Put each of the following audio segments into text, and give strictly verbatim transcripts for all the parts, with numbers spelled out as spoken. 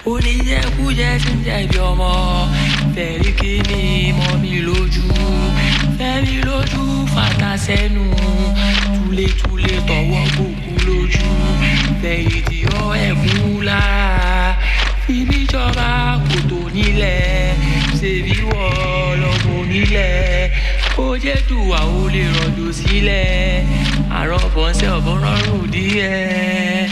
oníjẹkújẹ ti ń jẹ̀bi ọmọ fẹ̀rí kíní mọ́ mi lójú fẹ́mi lójú fàtà sẹ́nu túlétúlé tọwọ́ gbòkú lójú fẹ̀yìntì ọ ẹ̀kún lára fi mí jọba kòtò nílẹ̀ ṣèbí wọ́ lọ́mọ nílẹ̀ ó jẹ́ dùwà ó lè rọ̀jò sílẹ̀ àrọ̀bọ̀nsẹ̀ ọ̀bọ̀n rọrùn díẹ̀.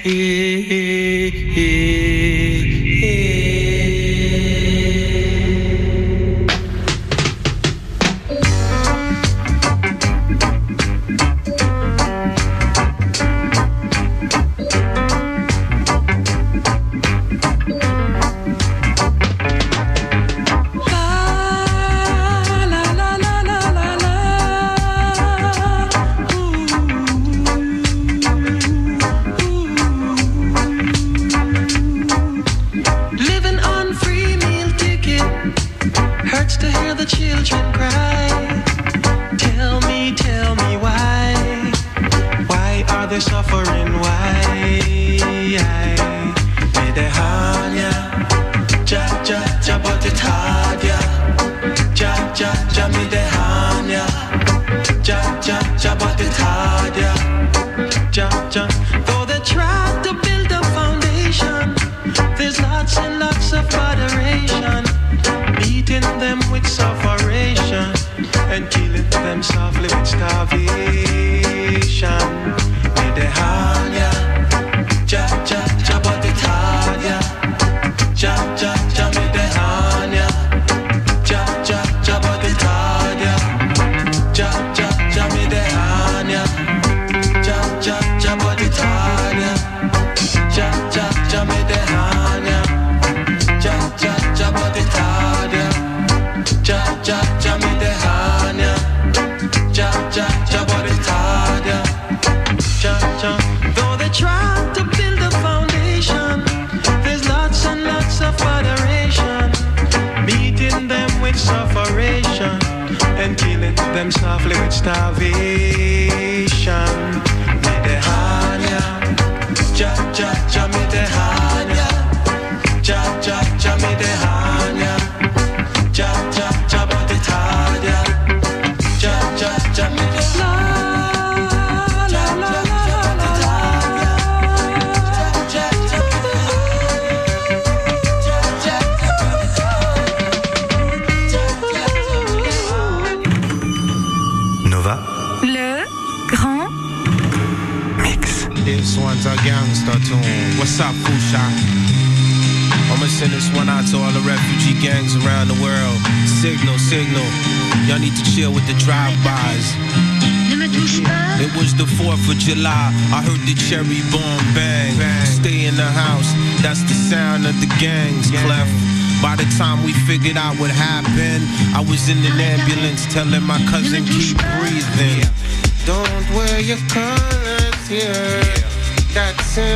July, I heard the cherry bomb bang. bang. Stay in the house, that's the sound of the gangs. Yeah. Clef. By the time we figured out what happened, I was in an ambulance telling my cousin keep breathing. Yeah. Don't wear your colors here. Yeah. That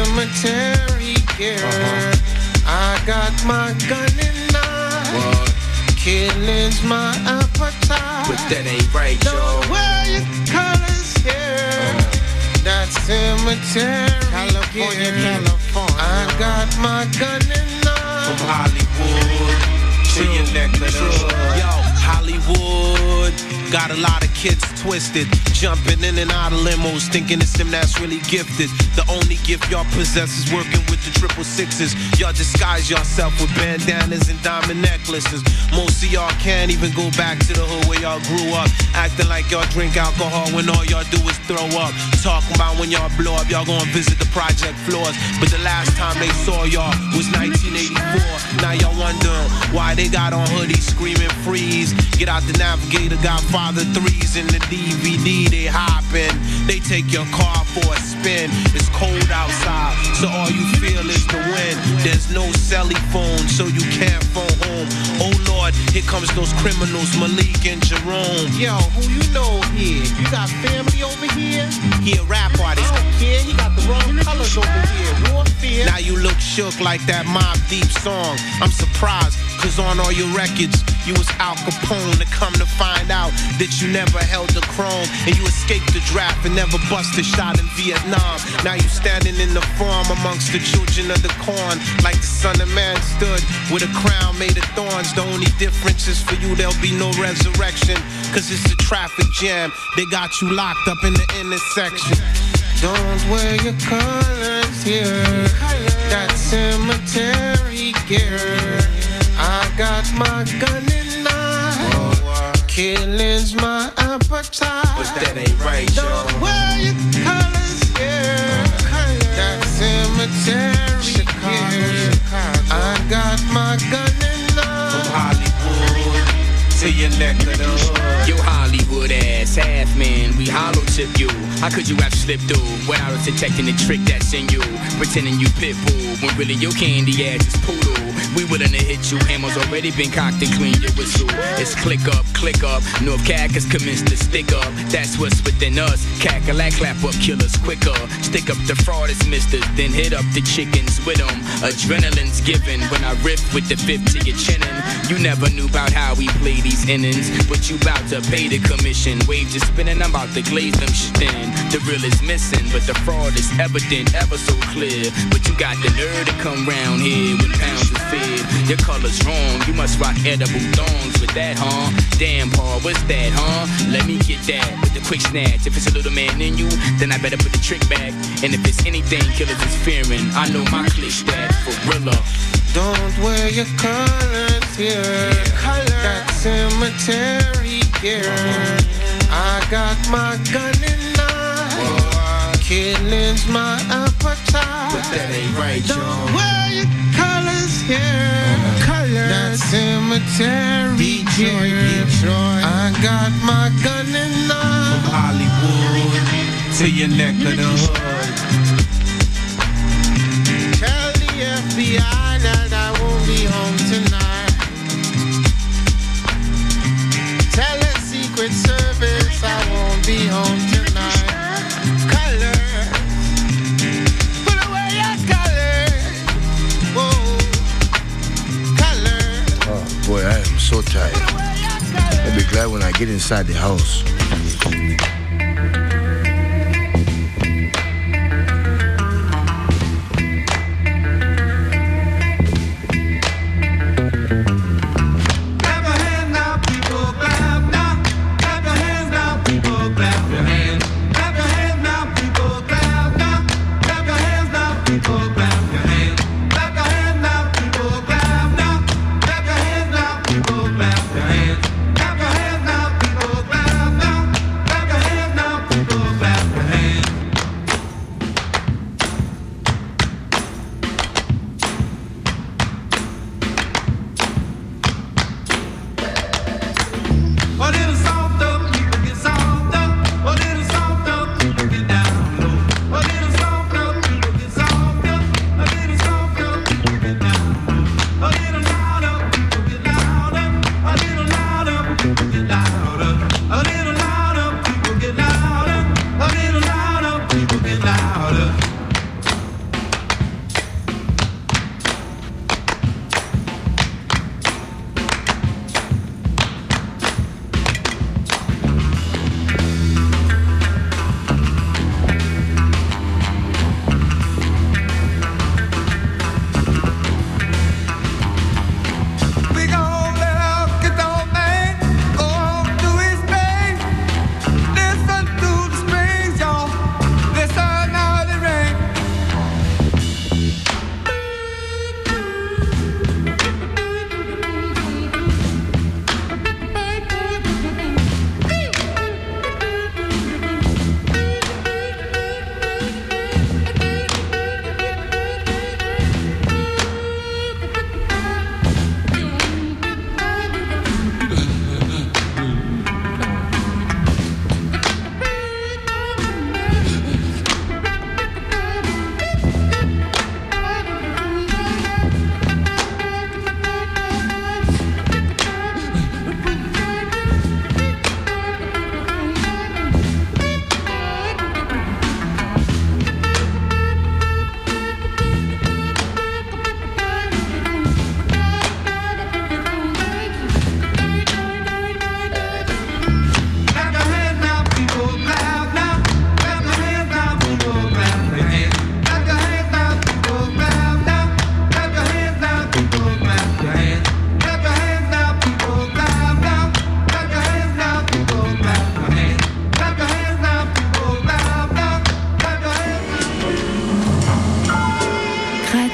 cemetery here. Uh-huh. I got my gun and knife. Killing's my appetite. But that ain't right, yo. Don't wear your colors here. Uh-huh. That cemetery, California, yeah. California. I got my gun and knife. From Hollywood to your neck of the hood. Yo, Hollywood. Got a lot of kids twisted, jumping in and out of limos, thinking it's them that's really gifted. The only gift y'all possess is working with the triple sixes. Y'all disguise yourself with bandanas and diamond necklaces. Most of y'all can't even go back to the hood where y'all grew up, acting like y'all drink alcohol when all y'all do is throw up. Talking about when y'all blow up, y'all gonna visit the project floors. But the last time they saw y'all was nineteen eighty-four. Now y'all wondering why they got on hoodies screaming freeze. Get out the Navigator, got Father threes in the D V D, they hoppin'. They take your car for a spin. It's cold outside, so all you feel is the wind. There's no celly phone, so you can't phone home. Oh Lord, here comes those criminals, Malik and Jerome. Yo, who you know here? You got family over here? He a rap artist. I don't care, he got the wrong colors over here. Warfare. Now you look shook like that Mobb Deep song. I'm surprised, cause on all your records, you was Al Capone. To come to find out that you never held the chrome, and you escaped the draft and never bust a shot in Vietnam. Now you standing in the farm amongst the children of the corn, like the Son of Man stood with a crown made of thorns. The only difference is for you there'll be no resurrection, cause it's a traffic jam. They got you locked up in the intersection. Don't wear your colors here, that cemetery gear. I got my gun in line, killing's my appetite. But that ain't right, y'all. Don't wear your colors here, that cemetery gear. I got my gun in line. From Hollywood to your neck of the hood. Yo, Hollywood ass, half man, we hollow tip you. How could you have slipped through without us detecting the trick that's in you? Pretending you pitbull when really your candy ass is poodle. We willing to hit you, ammo's already been cocked and clean your whistle. It's click up, click up, North Cac has commenced to stick up. That's what's within us, cackalack, clap up killers quicker. Stick up the fraudest misters, then hit up the chickens with them. Adrenaline's given when I riff with the fifth to your chinnin'. You never knew about how we play these innings, but you bout to pay the commission. Waves is spinning, I'm about to glaze them shit in. The real is missing, but the fraud is evident, ever so clear. But you got the nerve to come round here with pounds of fear. Your color's wrong, you must rock edible thongs with that, huh? Damn, Paul, what's that, huh? Let me get that with the quick snatch. If it's a little man in you, then I better put the trick back. And if it's anything killers is fearing, I know my click that for real. Don't wear your colors here, yeah. That cemetery gear. I got my gun in line, killing's my appetite. But that ain't right, Don't y'all. wear your colors here, colors. That cemetery gear. I got my gun in line. From Hollywood to your neck of the hood. Tell the F B I that I won't be home tonight. Tell the Secret Service I won't be home tonight. Colors, put away your colors. Whoa, colors. Oh boy, I am so tired. I'll be glad when I get inside the house. Clap your hands now, people, clap now. Clap your hands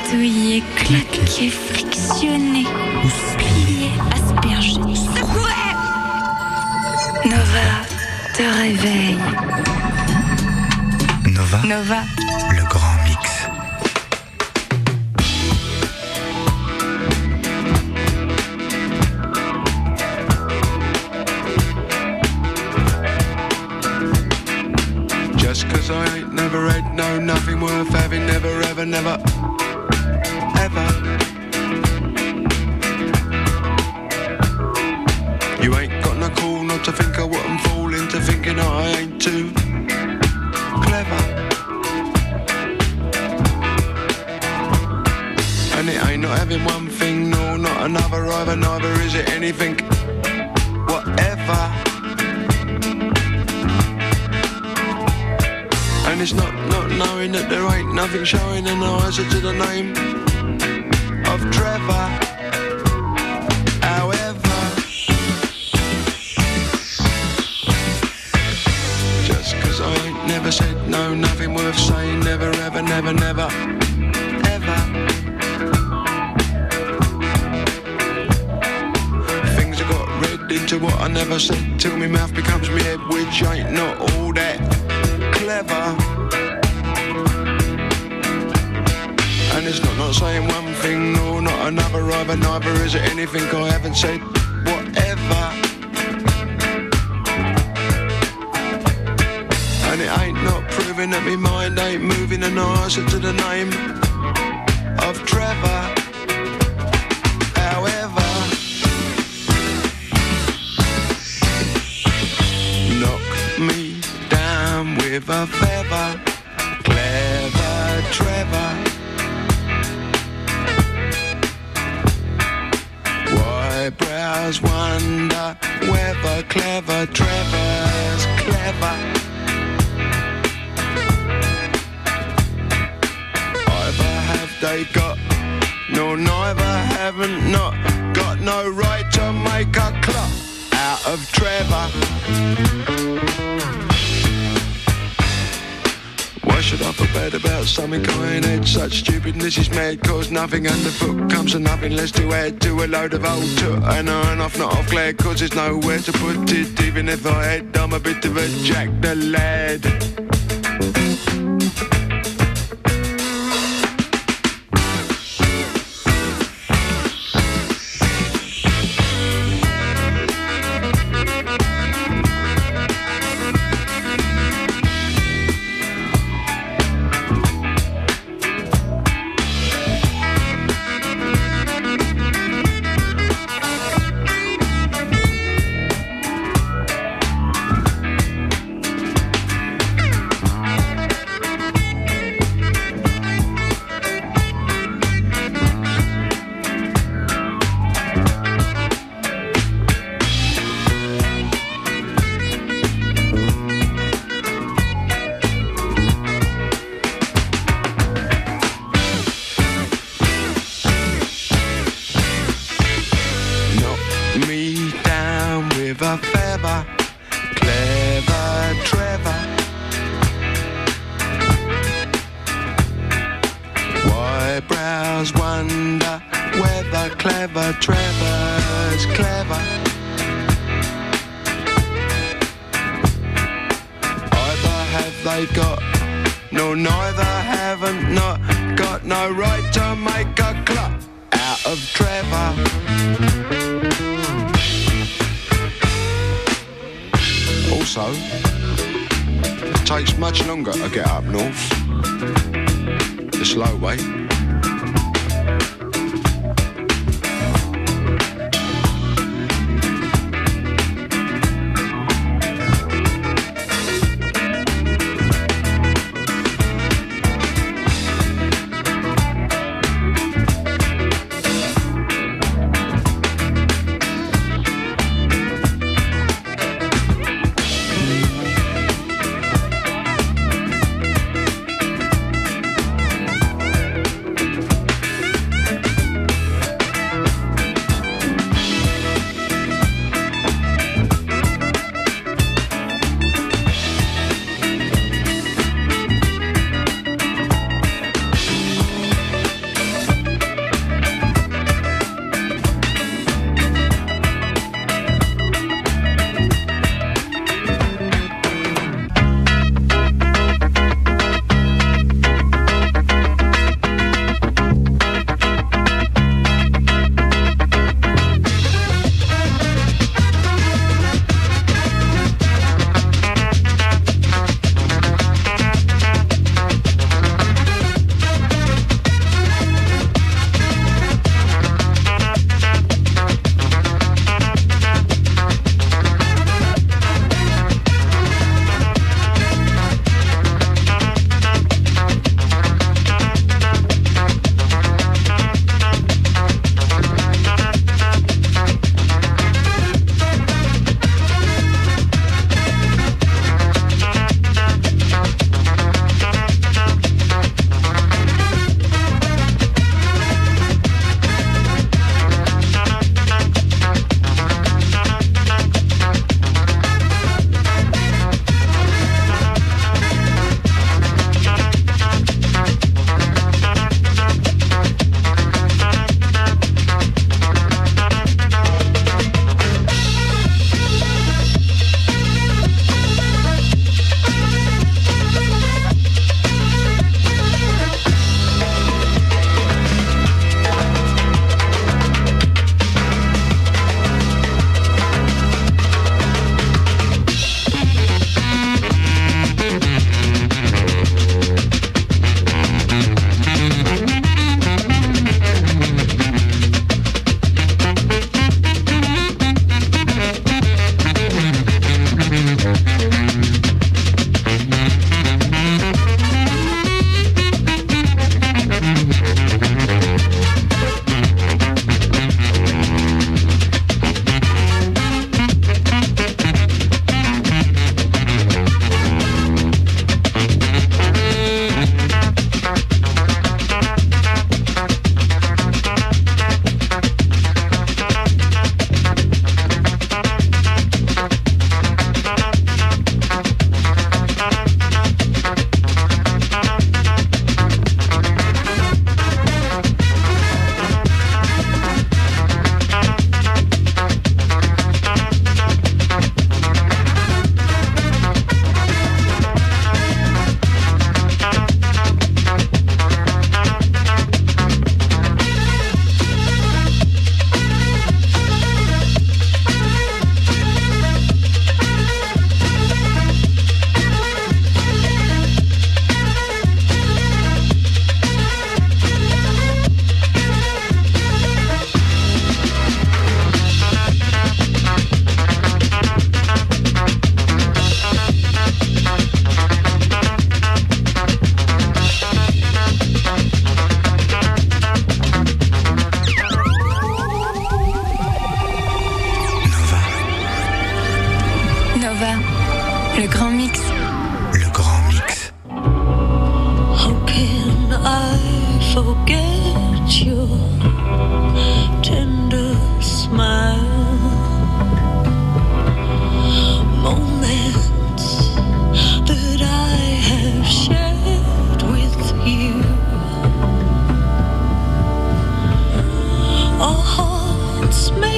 chatouillé, claqué, frictionné, plié, aspergé, secoué. Nova te réveille. Nova, Nova, le grand mix. Just cause I ain't never had no nothing worth having, never ever, never, ever. You ain't got no call not to think I wouldn't fall into thinking that I ain't too clever. And it ain't not having one thing, no, not another either, neither is it anything, whatever. And it's not not knowing that there ain't nothing showing in the answer to the name of Trevor. However, just cause I ain't never said no, nothing worth saying, never ever, never, never, ever. Things I got read into what I never said till my mouth becomes me head, which ain't not all that clever. And it's not not saying one thing, no, not another either, neither is it anything I haven't said, whatever. And it ain't not proving that me mind ain't moving an answer to the name of Trevor. However, knock me down with a feather, clever Trevor. Eyebrows wonder whether clever Trevor's clever. Either have they got, no, neither haven't not got no right to make a clock out of Trevor. Why should I feel bad about something I ain't had? Such stupidness is mad, cause nothing underfoot comes to nothing less to add to a load of old toot. And on off, not off glad, cause there's nowhere to put it. Even if I had, I'm a bit of a Jack the lad. Takes much longer to get up north, the slow way.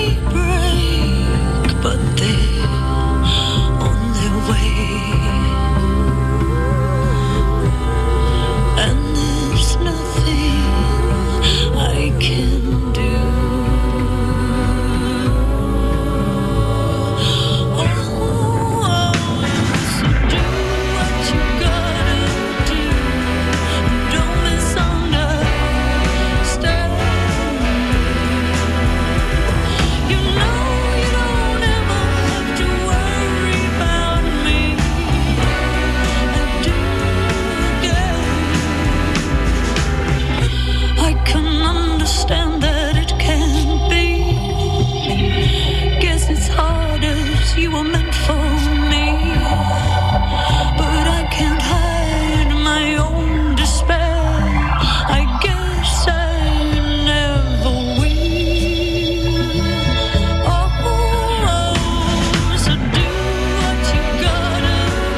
break, but they